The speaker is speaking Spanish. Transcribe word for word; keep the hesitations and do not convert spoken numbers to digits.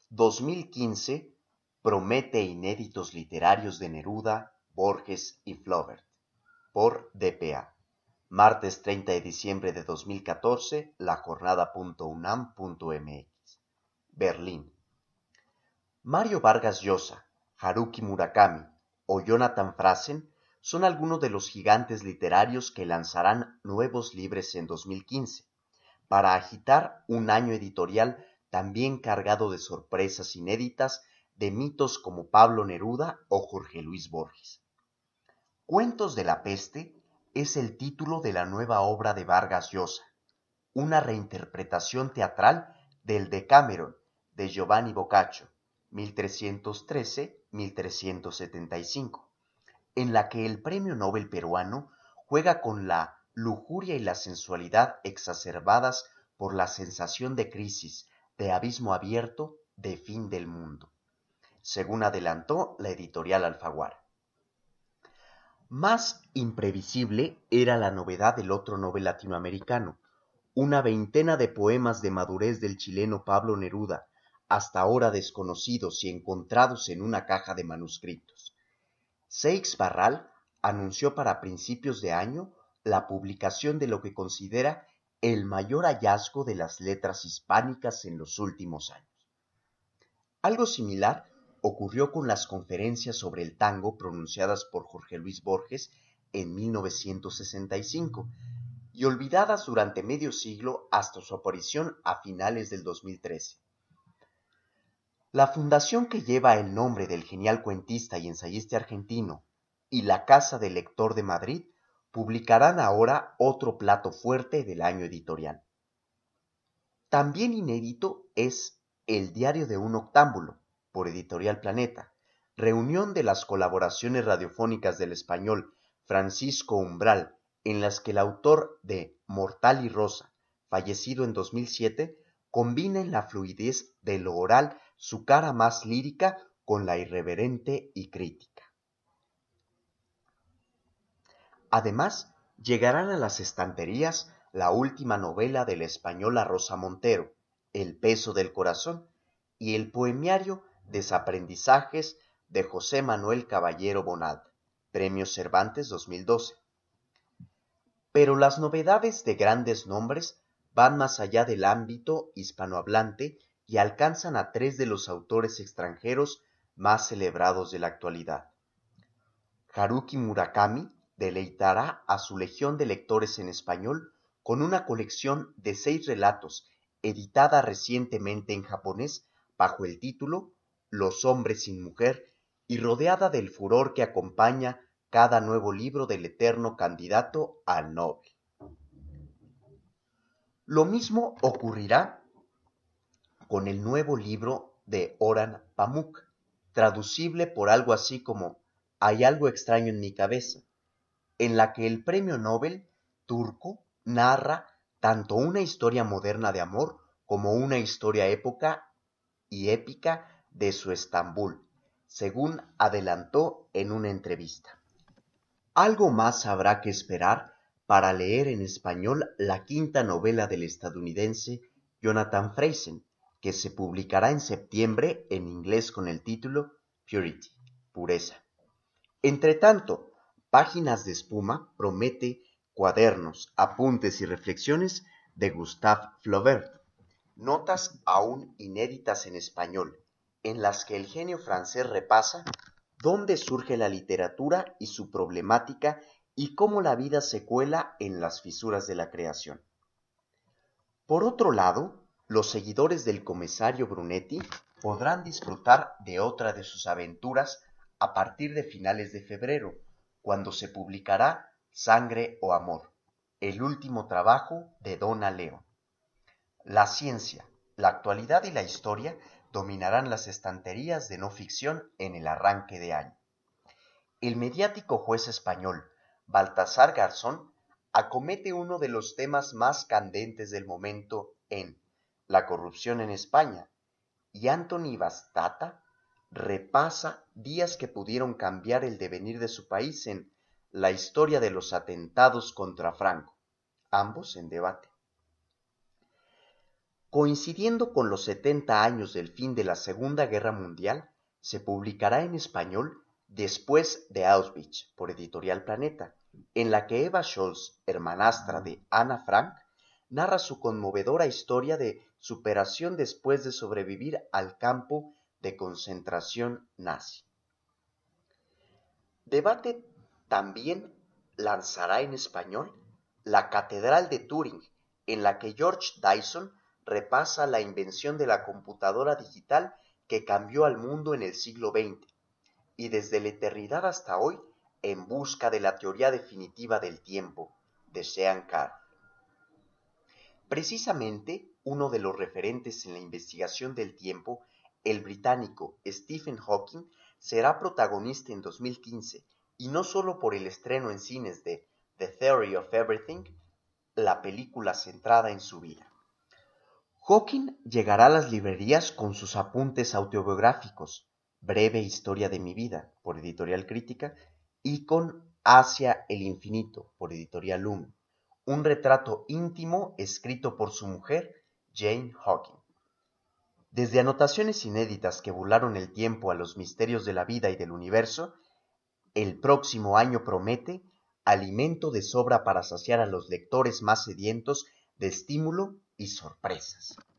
dos mil quince promete inéditos literarios de Neruda, Borges y Flaubert, por D P A. Martes treinta de diciembre de dos mil catorce, lajornada.unam.mx. Berlín. Mario Vargas Llosa, Haruki Murakami o Jonathan Franzen son algunos de los gigantes literarios que lanzarán nuevos libros en dos mil quince, para agitar un año editorial también cargado de sorpresas inéditas de mitos como Pablo Neruda o Jorge Luis Borges. Cuentos de la peste es el título de la nueva obra de Vargas Llosa, una reinterpretación teatral del Decameron de Giovanni Boccaccio, mil trescientos trece a mil trescientos setenta y cinco, en la que el premio Nobel peruano juega con la lujuria y la sensualidad exacerbadas por la sensación de crisis, de abismo abierto, de fin del mundo, según adelantó la editorial Alfaguara. Más imprevisible era la novedad del otro Nobel latinoamericano, una veintena de poemas de madurez del chileno Pablo Neruda, hasta ahora desconocidos y encontrados en una caja de manuscritos. Seix Barral anunció para principios de año la publicación de lo que considera el mayor hallazgo de las letras hispánicas en los últimos años. Algo similar ocurrió con las conferencias sobre el tango pronunciadas por Jorge Luis Borges en mil novecientos sesenta y cinco y olvidadas durante medio siglo hasta su aparición a finales del dos mil trece. La fundación que lleva el nombre del genial cuentista y ensayista argentino y la Casa del Lector de Madrid publicarán ahora otro plato fuerte del año editorial. También inédito es El diario de un octámbulo, por Editorial Planeta, reunión de las colaboraciones radiofónicas del español Francisco Umbral, en las que el autor de Mortal y Rosa, fallecido en dos mil siete, combina en la fluidez de lo oral su cara más lírica con la irreverente y crítica. Además, llegarán a las estanterías la última novela de la española Rosa Montero, El peso del corazón, y el poemiario Desaprendizajes de José Manuel Caballero Bonald, Premio Cervantes dos mil doce. Pero las novedades de grandes nombres van más allá del ámbito hispanohablante y alcanzan a tres de los autores extranjeros más celebrados de la actualidad. Haruki Murakami deleitará a su legión de lectores en español con una colección de seis relatos editada recientemente en japonés bajo el título Los hombres sin mujer y rodeada del furor que acompaña cada nuevo libro del eterno candidato al Nobel. Lo mismo ocurrirá con el nuevo libro de Orhan Pamuk, traducible por algo así como Hay algo extraño en mi cabeza, en la que el premio Nobel turco narra tanto una historia moderna de amor como una historia época y épica de su Estambul, según adelantó en una entrevista. Algo más habrá que esperar para leer en español la quinta novela del estadounidense Jonathan Franzen, que se publicará en septiembre en inglés con el título Purity, Pureza. Entretanto, Páginas de Espuma promete cuadernos, apuntes y reflexiones de Gustave Flaubert, notas aún inéditas en español, en las que el genio francés repasa dónde surge la literatura y su problemática y cómo la vida se cuela en las fisuras de la creación. Por otro lado, los seguidores del comisario Brunetti podrán disfrutar de otra de sus aventuras a partir de finales de febrero, cuando se publicará Sangre o Amor, el último trabajo de Donna León. La ciencia, la actualidad y la historia dominarán las estanterías de no ficción en el arranque de año. El mediático juez español Baltasar Garzón acomete uno de los temas más candentes del momento en La corrupción en España, y Anthony Bastata repasa días que pudieron cambiar el devenir de su país en La historia de los atentados contra Franco, ambos en debate. Coincidiendo con los setenta años del fin de la Segunda Guerra Mundial, se publicará en español Después de Auschwitz por Editorial Planeta, en la que Eva Scholz, hermanastra de Ana Frank, narra su conmovedora historia de superación después de sobrevivir al campo de concentración nazi. Debate también lanzará en español La Catedral de Turing, en la que George Dyson repasa la invención de la computadora digital que cambió al mundo en el siglo veinte, y desde la eternidad hasta hoy, en busca de la teoría definitiva del tiempo, de Sean Carroll. Precisamente, uno de los referentes en la investigación del tiempo, el británico Stephen Hawking, será protagonista en dos mil quince, y no solo por el estreno en cines de The Theory of Everything, la película centrada en su vida. Hawking llegará a las librerías con sus apuntes autobiográficos, Breve historia de mi vida, por Editorial Crítica, y con Hacia el infinito, por Editorial Lumen, un retrato íntimo escrito por su mujer, Jane Hawking. Desde anotaciones inéditas que burlaron el tiempo a los misterios de la vida y del universo, el próximo año promete alimento de sobra para saciar a los lectores más sedientos de estímulo y sorpresas.